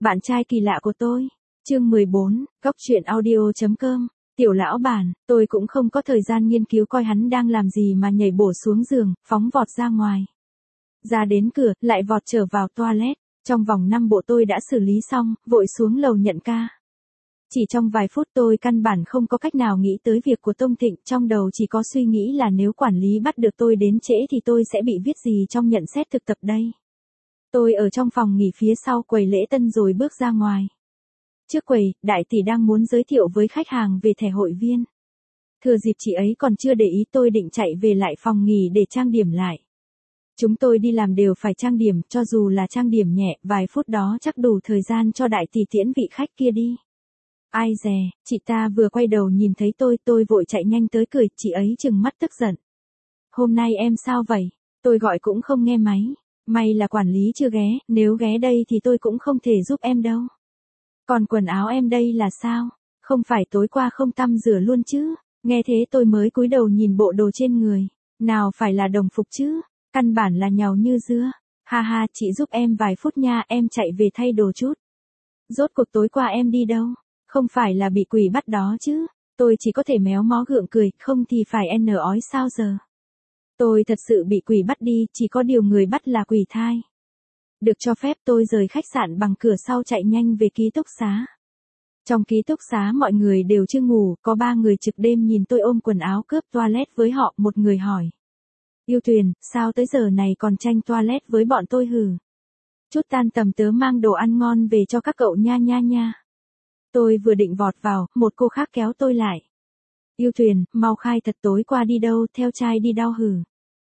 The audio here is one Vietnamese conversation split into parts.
Bạn trai kỳ lạ của tôi. Chương 14, Góc truyện audio.com. Tiểu lão bản, tôi cũng không có thời gian nghiên cứu coi hắn đang làm gì mà nhảy bổ xuống giường, phóng vọt ra ngoài. Ra đến cửa, lại vọt trở vào toilet. Trong vòng 5 bộ tôi đã xử lý xong, vội xuống lầu nhận ca. Chỉ trong vài phút tôi căn bản không có cách nào nghĩ tới việc của Tông Thịnh, trong đầu chỉ có suy nghĩ là nếu quản lý bắt được tôi đến trễ thì tôi sẽ bị viết gì trong nhận xét thực tập đây. Tôi ở trong phòng nghỉ phía sau quầy lễ tân rồi bước ra ngoài. Trước quầy, đại tỷ đang muốn giới thiệu với khách hàng về thẻ hội viên. Thừa dịp chị ấy còn chưa để ý tôi định chạy về lại phòng nghỉ để trang điểm lại. Chúng tôi đi làm đều phải trang điểm, cho dù là trang điểm nhẹ, vài phút đó chắc đủ thời gian cho đại tỷ tiễn vị khách kia đi. Ai dè, chị ta vừa quay đầu nhìn thấy tôi vội chạy nhanh tới cười, chị ấy trừng mắt tức giận. Hôm nay em sao vậy? Tôi gọi cũng không nghe máy. May là quản lý chưa ghé, nếu ghé đây thì tôi cũng không thể giúp em đâu. Còn quần áo em đây là sao? Không phải tối qua không tăm rửa luôn chứ? Nghe thế tôi mới cúi đầu nhìn bộ đồ trên người. Nào phải là đồng phục chứ? Căn bản là nhàu như dưa. Ha ha, chị giúp em vài phút nha, em chạy về thay đồ chút. Rốt cuộc tối qua em đi đâu? Không phải là bị quỷ bắt đó chứ? Tôi chỉ có thể méo mó gượng cười, không thì phải ói sao giờ? Tôi thật sự bị quỷ bắt đi, chỉ có điều người bắt là quỷ thai. Được cho phép tôi rời khách sạn bằng cửa sau chạy nhanh về ký túc xá. Trong ký túc xá mọi người đều chưa ngủ, có 3 người trực đêm nhìn tôi ôm quần áo cướp toilet với họ, một người hỏi. Yêu Tuyền, sao tới giờ này còn tranh toilet với bọn tôi hử? Chút tan tầm tớ mang đồ ăn ngon về cho các cậu nha nha nha. Tôi vừa định vọt vào, một cô khác kéo tôi lại. Yêu Tuyền, mau khai thật tối qua đi đâu, theo trai đi đâu hử?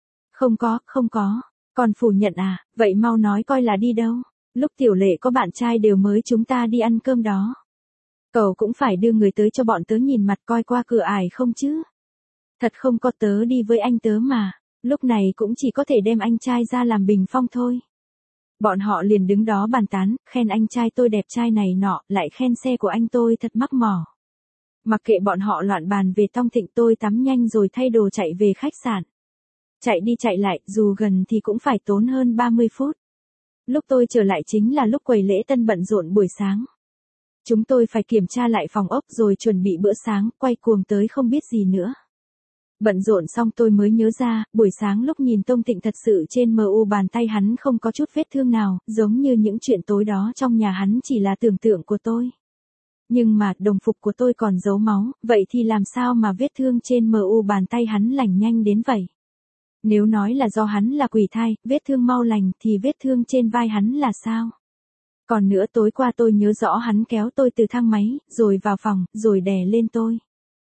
Không có. Còn phủ nhận à, vậy mau nói coi là đi đâu. Lúc Tiểu Lệ có bạn trai đều mới chúng ta đi ăn cơm đó. Cậu cũng phải đưa người tới cho bọn tớ nhìn mặt coi qua cửa ải không chứ. Thật không có, tớ đi với anh tớ mà. Lúc này cũng chỉ có thể đem anh trai ra làm bình phong thôi. Bọn họ liền đứng đó bàn tán, khen anh trai tôi đẹp trai này nọ, lại khen xe của anh tôi thật mắc mỏ. Mặc kệ bọn họ loạn bàn về Tông Thịnh, tôi tắm nhanh rồi thay đồ chạy về khách sạn. Chạy đi chạy lại, dù gần thì cũng phải tốn hơn 30 phút. Lúc tôi trở lại chính là lúc quầy lễ tân bận rộn buổi sáng. Chúng tôi phải kiểm tra lại phòng ốc rồi chuẩn bị bữa sáng, quay cuồng tới không biết gì nữa. Bận rộn xong tôi mới nhớ ra, buổi sáng lúc nhìn Tông Thịnh thật sự trên MU bàn tay hắn không có chút vết thương nào, giống như những chuyện tối đó trong nhà hắn chỉ là tưởng tượng của tôi. Nhưng mà, đồng phục của tôi còn dấu máu, vậy thì làm sao mà vết thương trên MU bàn tay hắn lành nhanh đến vậy? Nếu nói là do hắn là quỷ thai, vết thương mau lành thì vết thương trên vai hắn là sao? Còn nữa tối qua tôi nhớ rõ hắn kéo tôi từ thang máy, rồi vào phòng, rồi đè lên tôi.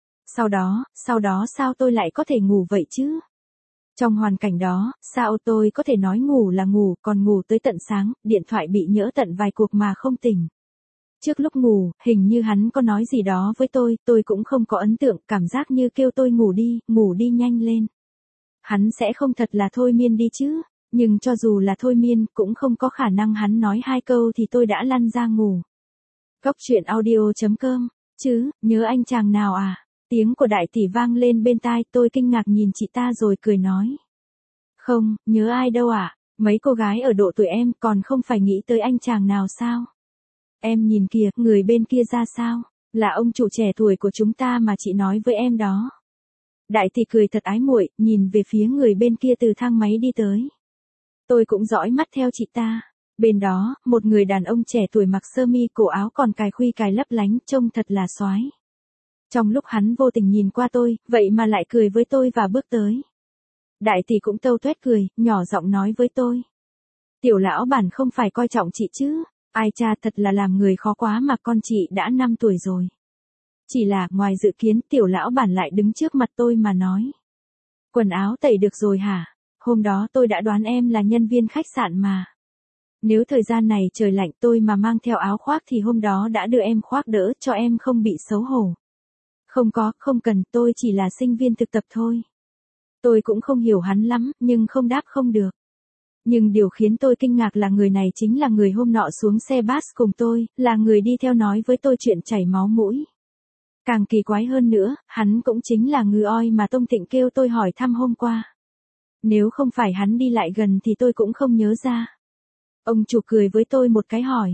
Sau đó sao tôi lại có thể ngủ vậy chứ? Trong hoàn cảnh đó, sao tôi có thể nói ngủ là ngủ, còn ngủ tới tận sáng, điện thoại bị nhỡ tận vài cuộc mà không tỉnh. Trước lúc ngủ, hình như hắn có nói gì đó với tôi cũng không có ấn tượng, cảm giác như kêu tôi ngủ đi nhanh lên. Hắn sẽ không thật là thôi miên đi chứ, nhưng cho dù là thôi miên, cũng không có khả năng hắn nói 2 câu thì tôi đã lăn ra ngủ. Góc truyện audio.com, chứ, nhớ anh chàng nào à? Tiếng của đại tỷ vang lên bên tai, tôi kinh ngạc nhìn chị ta rồi cười nói. Không, nhớ ai đâu ạ, mấy cô gái ở độ tuổi em còn không phải nghĩ tới anh chàng nào sao? Em nhìn kìa, người bên kia ra sao? Là ông chủ trẻ tuổi của chúng ta mà chị nói với em đó. Đại tỷ cười thật ái muội, nhìn về phía người bên kia từ thang máy đi tới. Tôi cũng dõi mắt theo chị ta. Bên đó, một người đàn ông trẻ tuổi mặc sơ mi cổ áo còn cài khuy cài lấp lánh, trông thật là soái. Trong lúc hắn vô tình nhìn qua tôi, vậy mà lại cười với tôi và bước tới. Đại tỷ cũng tâu tuét cười, nhỏ giọng nói với tôi. Tiểu lão bản không phải coi trọng chị chứ? Ai cha, thật là làm người khó quá mà, con chị đã 5 tuổi rồi. Chỉ là, ngoài dự kiến, tiểu lão bản lại đứng trước mặt tôi mà nói. Quần áo tẩy được rồi hả? Hôm đó tôi đã đoán em là nhân viên khách sạn mà. Nếu thời gian này trời lạnh tôi mà mang theo áo khoác thì hôm đó đã đưa em khoác đỡ cho em không bị xấu hổ. Không cần, tôi chỉ là sinh viên thực tập thôi. Tôi cũng không hiểu hắn lắm, nhưng không đáp không được. Nhưng điều khiến tôi kinh ngạc là người này chính là người hôm nọ xuống xe bus cùng tôi, là người đi theo nói với tôi chuyện chảy máu mũi. Càng kỳ quái hơn nữa, hắn cũng chính là ngư oi mà Tông Thịnh kêu tôi hỏi thăm hôm qua. Nếu không phải hắn đi lại gần thì tôi cũng không nhớ ra. Ông chủ cười với tôi một cái hỏi,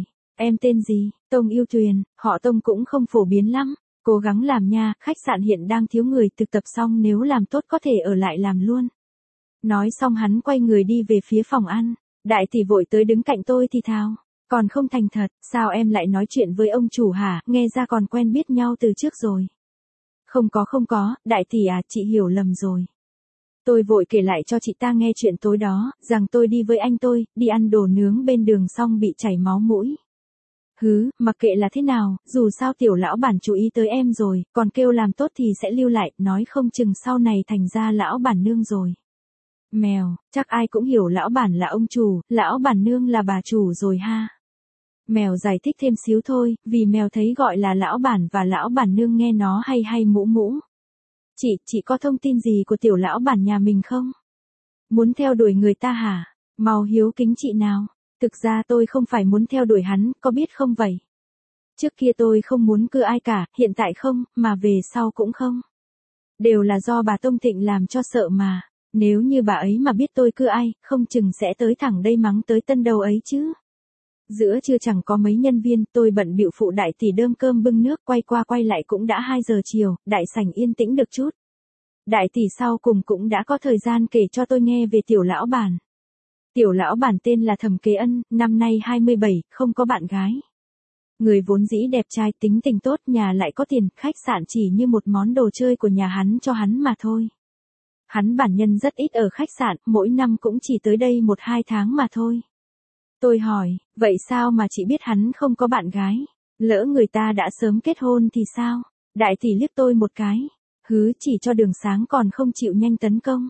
Em tên gì? Tông Yêu Tuyền, họ Tông cũng không phổ biến lắm. Cố gắng làm nha, khách sạn hiện đang thiếu người, thực tập xong nếu làm tốt có thể ở lại làm luôn. Nói xong hắn quay người đi về phía phòng ăn. Đại tỷ vội tới đứng cạnh tôi thì thào. Còn không thành thật, sao em lại nói chuyện với ông chủ hả, nghe ra còn quen biết nhau từ trước rồi. Không có, đại tỷ à, chị hiểu lầm rồi. Tôi vội kể lại cho chị ta nghe chuyện tối đó, rằng tôi đi với anh tôi, đi ăn đồ nướng bên đường xong bị chảy máu mũi. Mặc kệ là thế nào, dù sao tiểu lão bản chú ý tới em rồi, còn kêu làm tốt thì sẽ lưu lại, nói không chừng sau này thành ra lão bản nương rồi. Mèo, chắc ai cũng hiểu lão bản là ông chủ, lão bản nương là bà chủ rồi ha. Mèo giải thích thêm xíu thôi, vì mèo thấy gọi là lão bản và lão bản nương nghe nó hay mũ mũ. Chị có thông tin gì của tiểu lão bản nhà mình không? Muốn theo đuổi người ta hả? Mau hiếu kính chị nào. Thực ra tôi không phải muốn theo đuổi hắn, có biết không vậy? Trước kia tôi không muốn cưa ai cả, hiện tại không, mà về sau cũng không. Đều là do bà Tông Thịnh làm cho sợ mà. Nếu như bà ấy mà biết tôi cưa ai, không chừng sẽ tới thẳng đây mắng tới tân đầu ấy chứ. Giữa trưa chẳng có mấy nhân viên, tôi bận bịu phụ đại tỷ đơm cơm bưng nước, quay qua quay lại cũng đã 2 giờ chiều, đại sảnh yên tĩnh được chút. Đại tỷ sau cùng cũng đã có thời gian kể cho tôi nghe về tiểu lão bản. Tiểu lão bản tên là Thẩm Kế Ân, năm nay 27, không có bạn gái. Người vốn dĩ đẹp trai, tính tình tốt, nhà lại có tiền, khách sạn chỉ như một món đồ chơi của nhà hắn cho hắn mà thôi. Hắn bản nhân rất ít ở khách sạn, mỗi năm cũng chỉ tới đây 1-2 tháng mà thôi. Tôi hỏi, vậy sao mà chị biết hắn không có bạn gái? Lỡ người ta đã sớm kết hôn thì sao? Đại tỷ liếc tôi một cái. Chỉ cho đường sáng còn không chịu nhanh tấn công.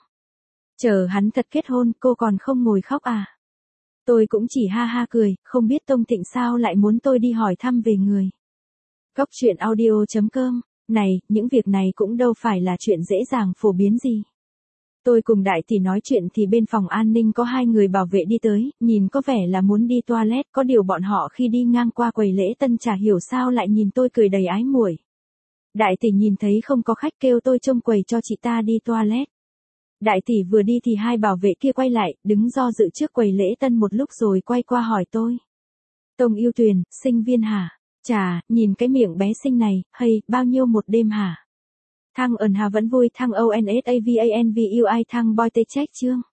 Chờ hắn thật kết hôn, cô còn không ngồi khóc à? Tôi cũng chỉ ha ha cười, không biết Tông Thịnh sao lại muốn tôi đi hỏi thăm về người. Góc truyện audio.com, này, những việc này cũng đâu phải là chuyện dễ dàng phổ biến gì. Tôi cùng đại tỷ nói chuyện thì bên phòng an ninh có 2 người bảo vệ đi tới, nhìn có vẻ là muốn đi toilet, có điều bọn họ khi đi ngang qua quầy lễ tân chả hiểu sao lại nhìn tôi cười đầy ái muội. Đại tỷ nhìn thấy không có khách kêu tôi trông quầy cho chị ta đi toilet. Đại tỷ vừa đi thì 2 bảo vệ kia quay lại, đứng do dự trước quầy lễ tân một lúc rồi quay qua hỏi tôi. Tông Yêu Tuyền, sinh viên hả? Chà, nhìn cái miệng bé xinh này, bao nhiêu một đêm hả? Thăng ẩn hà vẫn vui, thăng ONSAVANVUI, thăng boy tê check chương.